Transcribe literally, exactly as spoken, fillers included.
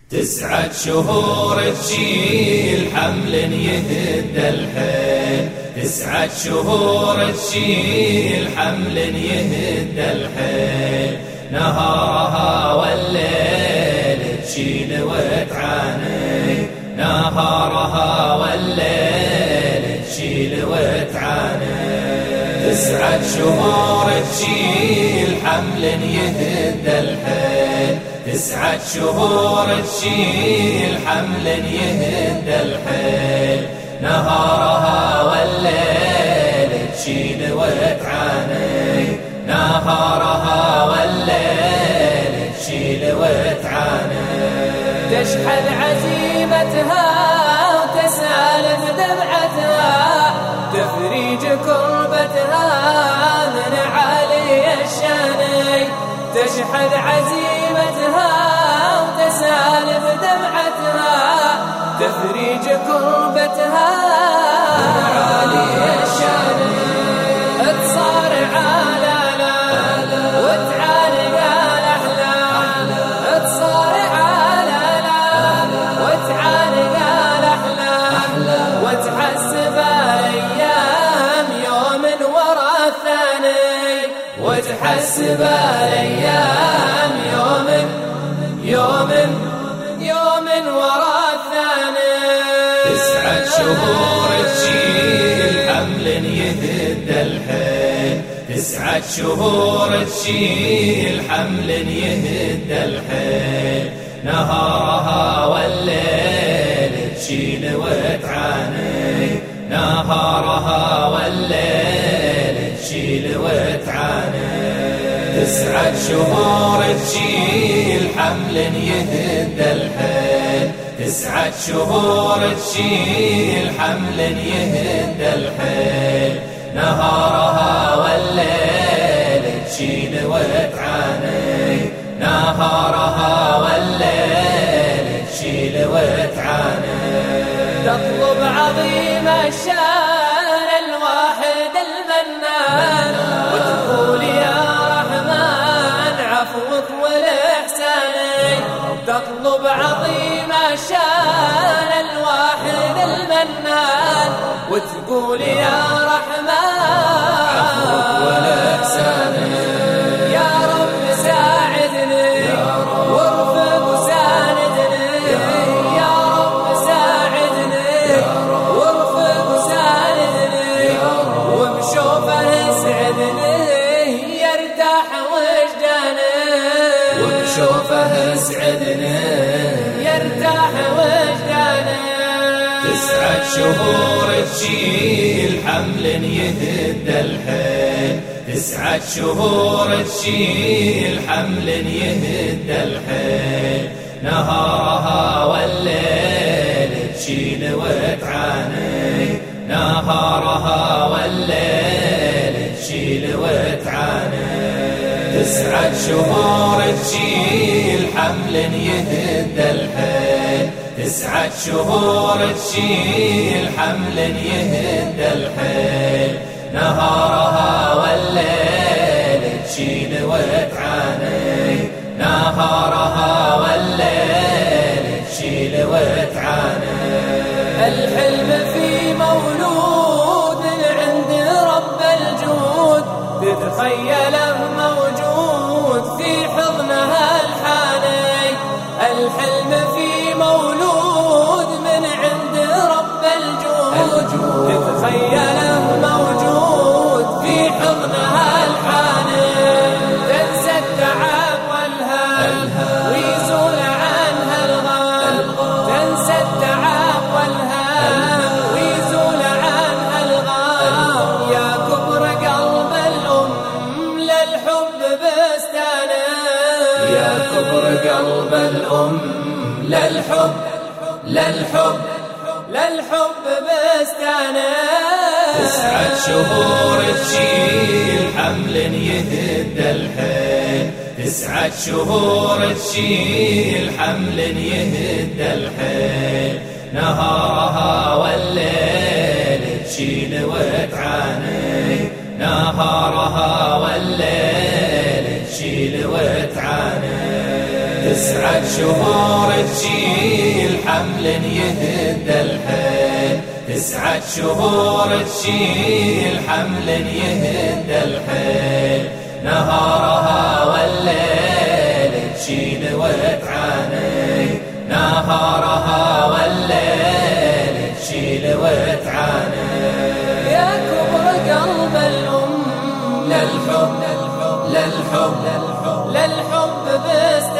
تسعة شهور تشيل حمل يهد الحيل، تسعة شهور تشيل حمل يهد الحيل، نهارها والليل تشيل وتعاني، نهارها والليل تشيل وتعاني. تسعة شهور تشيل حمل يهد الحيل، تسعة شهور تشيل حمل يهد الحيل، نهارها والليل تشيل وتعاني، نهارها والليل تشيل وتعاني. تشحذ عزيمتها وتسال بدمعتها، تفريج كربتها من عالي الشان. تشحذ عزيمتها وتسال بدمعتها، تفريج كربتها من عالي الشان. تصارع الآلام وتعانق الأحلام، تصارع الآلام وتعانق الأحلام، وتحسب الأيام يوم ورا الثاني، وتحسب الأيام يوم يوم يوم ورا الثاني. تسعة شهور تشيل حمل يهد الحيل، تسعة شهور تشيل حمل يهد الحيل، نهارها والليل تشيل وتعاني، نهارها والليل تشيل وتعاني. تسعة شهور تشيل حمل يهد الحيل، تسعة شهور تشيل حمل يهد الحيل، نهارها والليل تشيل وتعاني، نهارها والليل تشيل وتعاني. تطلب عظيم الشان الواحد المنان، وتقول يا رحمن عفوك والإحسان. تطلب عظيم الشان الواحد المنان، وتقول يا رحمن عفوك والإحسان. يا رب ساعدني وارفق وساندني، يا رب ساعدني وارفق وساندني، وبشوفه اسعدني يرتاح وجداني، وبشوفه اسعدني يرتاح وجداني. تسعة شهور تشيل حمل يهد الحيل، تسعة شهور تشيل حمل يهد الحيل، نهارها والليل تشيل وتعاني، نهارها والليل تشيل وتعاني. تسعة شهور تشيل حمل يهد الحيل، تسعة شهور تشيل حمل يهد الحيل، نهارها والليل تشيل وتعاني، نهارها والليل تشيل وتعاني. الحلم في مولود من عند رب الجود، تتخيله موجود في حضنها الحاني. الحلم في مولود من عند رب الجود، تتخيله موجود في حضنها الحاني. تنسى التعب والهام ويزول عنها الغام، تنسى التعب والهام ويزول عنها الغام. يا كبر قلب الأم للحب بستانه، يا كبر قلب الأم للحب للحب للحب بستانه. تسعة شهور تشيل حمل يهد الحيل، تسعة شهور تشيل حمل يهد الحيل، نهارها والليل تشيل وتعاني، نهارها والليل تشيل وتعاني. تسعة شهور تشيل حمل يهد الحيل، تسعة شهور تشيل حمل يهد الحيل، نهارها والليل تشيل وتعاني، نهارها والليل تشيل وتعاني. يا كبر قلب الأم للحب للحب للحب للحب بس